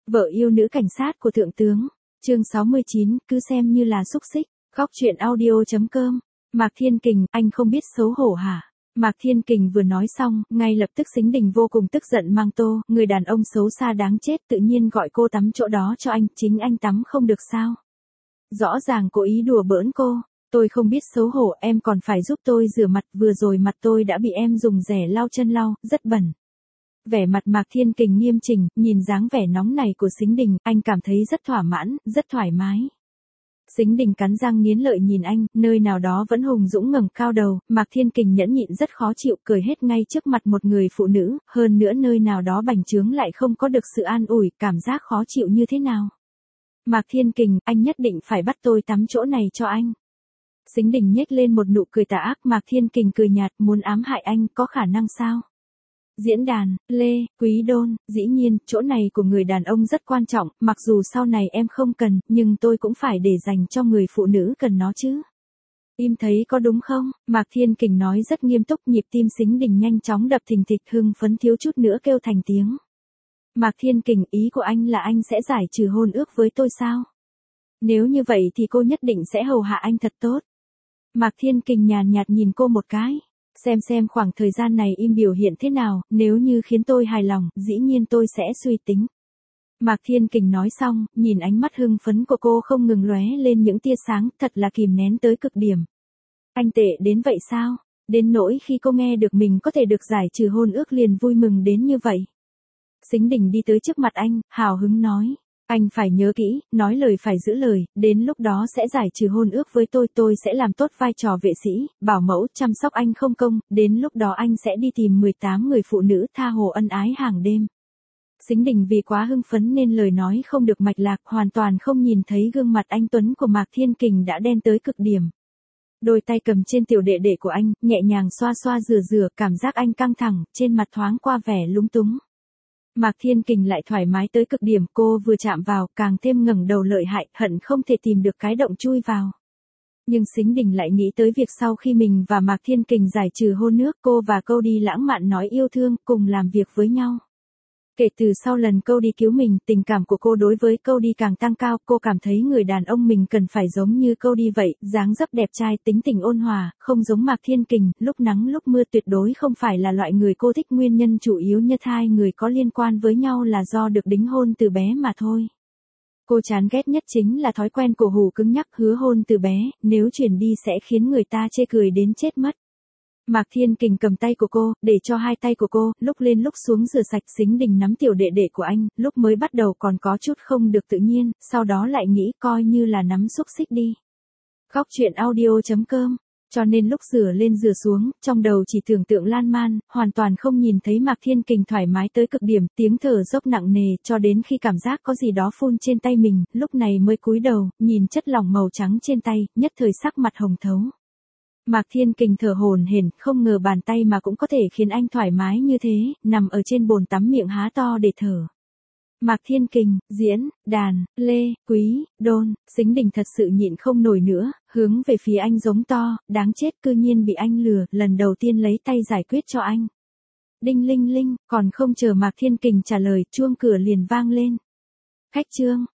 Vợ yêu nữ cảnh sát của thượng tướng. Chương 69, cứ xem như là xúc xích. Góc truyện audio.com. Mạc Thiên Kình, anh không biết xấu hổ hả? Mạc Thiên Kình vừa nói xong, ngay lập tức Sính Đình vô cùng tức giận mang tô, người đàn ông xấu xa đáng chết tự nhiên gọi cô tắm chỗ đó cho anh, chính anh tắm không được sao? Rõ ràng cố ý đùa bỡn cô. Tôi không biết xấu hổ, em còn phải giúp tôi rửa mặt, vừa rồi mặt tôi đã bị em dùng rẻ lau chân lau, rất bẩn. Vẻ mặt Mạc Thiên Kình nghiêm chỉnh, nhìn dáng vẻ nóng này của Sính Đình, anh cảm thấy rất thỏa mãn, rất thoải mái. Sính Đình cắn răng nghiến lợi nhìn anh, nơi nào đó vẫn hùng dũng ngẩng cao đầu, Mạc Thiên Kình nhẫn nhịn rất khó chịu, cười hết ngay trước mặt một người phụ nữ, hơn nữa nơi nào đó bành trướng lại không có được sự an ủi, cảm giác khó chịu như thế nào. Mạc Thiên Kình, anh nhất định phải bắt tôi tắm chỗ này cho anh. Sính Đình nhếch lên một nụ cười tà ác, Mạc Thiên Kình cười nhạt, muốn ám hại anh, có khả năng sao? Diễn đàn, Lê, Quý Đôn, dĩ nhiên, chỗ này của người đàn ông rất quan trọng, mặc dù sau này em không cần, nhưng tôi cũng phải để dành cho người phụ nữ cần nó chứ. Im thấy có đúng không? Mạc Thiên Kình nói rất nghiêm túc, nhịp tim Sính Đình nhanh chóng đập thình thịch, hưng phấn thiếu chút nữa kêu thành tiếng. Mạc Thiên Kình, ý của anh là anh sẽ giải trừ hôn ước với tôi sao? Nếu như vậy thì cô nhất định sẽ hầu hạ anh thật tốt. Mạc Thiên Kình nhàn nhạt nhìn cô một cái. Xem khoảng thời gian này im biểu hiện thế nào, nếu như khiến tôi hài lòng, dĩ nhiên tôi sẽ suy tính. Mạc Thiên Kình nói xong, nhìn ánh mắt hưng phấn của cô không ngừng lóe lên những tia sáng, thật là kìm nén tới cực điểm. Anh tệ đến vậy sao? Đến nỗi khi cô nghe được mình có thể được giải trừ hôn ước liền vui mừng đến như vậy. Sính Đình đi tới trước mặt anh, hào hứng nói. Anh phải nhớ kỹ, nói lời phải giữ lời, đến lúc đó sẽ giải trừ hôn ước với tôi sẽ làm tốt vai trò vệ sĩ, bảo mẫu, chăm sóc anh không công, đến lúc đó anh sẽ đi tìm 18 người phụ nữ tha hồ ân ái hàng đêm. Sính Đình vì quá hưng phấn nên lời nói không được mạch lạc, hoàn toàn không nhìn thấy gương mặt anh tuấn của Mạc Thiên Kình đã đen tới cực điểm. Đôi tay cầm trên tiểu đệ đệ của anh, nhẹ nhàng xoa xoa rửa, cảm giác anh căng thẳng, trên mặt thoáng qua vẻ lúng túng. Mạc Thiên Kình lại thoải mái tới cực điểm, cô vừa chạm vào, càng thêm ngẩng đầu lợi hại, hận không thể tìm được cái động chui vào. Nhưng Sính Đình lại nghĩ tới việc sau khi mình và Mạc Thiên Kình giải trừ hôn ước, cô và Cody lãng mạn nói yêu thương, cùng làm việc với nhau. Kể từ sau lần Cody cứu mình, tình cảm của cô đối với Cody càng tăng cao, cô cảm thấy người đàn ông mình cần phải giống như Cody vậy, dáng dấp đẹp trai, tính tình ôn hòa, không giống Mạc Thiên Kình, lúc nắng lúc mưa tuyệt đối không phải là loại người cô thích, nguyên nhân chủ yếu nhất hai người có liên quan với nhau là do được đính hôn từ bé mà thôi. Cô chán ghét nhất chính là thói quen cổ hủ cứng nhắc hứa hôn từ bé, nếu chuyển đi sẽ khiến người ta chê cười đến chết mất. Mạc Thiên Kình cầm tay của cô, để cho hai tay của cô, lúc lên lúc xuống rửa sạch. Sính Đình nắm tiểu đệ đệ của anh, lúc mới bắt đầu còn có chút không được tự nhiên, sau đó lại nghĩ coi như là nắm xúc xích đi. Góc truyện audio.com. Cho nên lúc rửa lên rửa xuống, trong đầu chỉ tưởng tượng lan man, hoàn toàn không nhìn thấy Mạc Thiên Kình thoải mái tới cực điểm, tiếng thở dốc nặng nề, cho đến khi cảm giác có gì đó phun trên tay mình, lúc này mới cúi đầu, nhìn chất lỏng màu trắng trên tay, nhất thời sắc mặt hồng thấu. Mạc Thiên Kình thở hổn hển, không ngờ bàn tay mà cũng có thể khiến anh thoải mái như thế, nằm ở trên bồn tắm miệng há to để thở. Mạc Thiên Kình, diễn, đàn, Lê, Quý, Đôn, Sính Đình thật sự nhịn không nổi nữa, hướng về phía anh giống to, đáng chết, cư nhiên bị anh lừa, lần đầu tiên lấy tay giải quyết cho anh. Đinh linh linh, còn không chờ Mạc Thiên Kình trả lời, chuông cửa liền vang lên. Khách trương.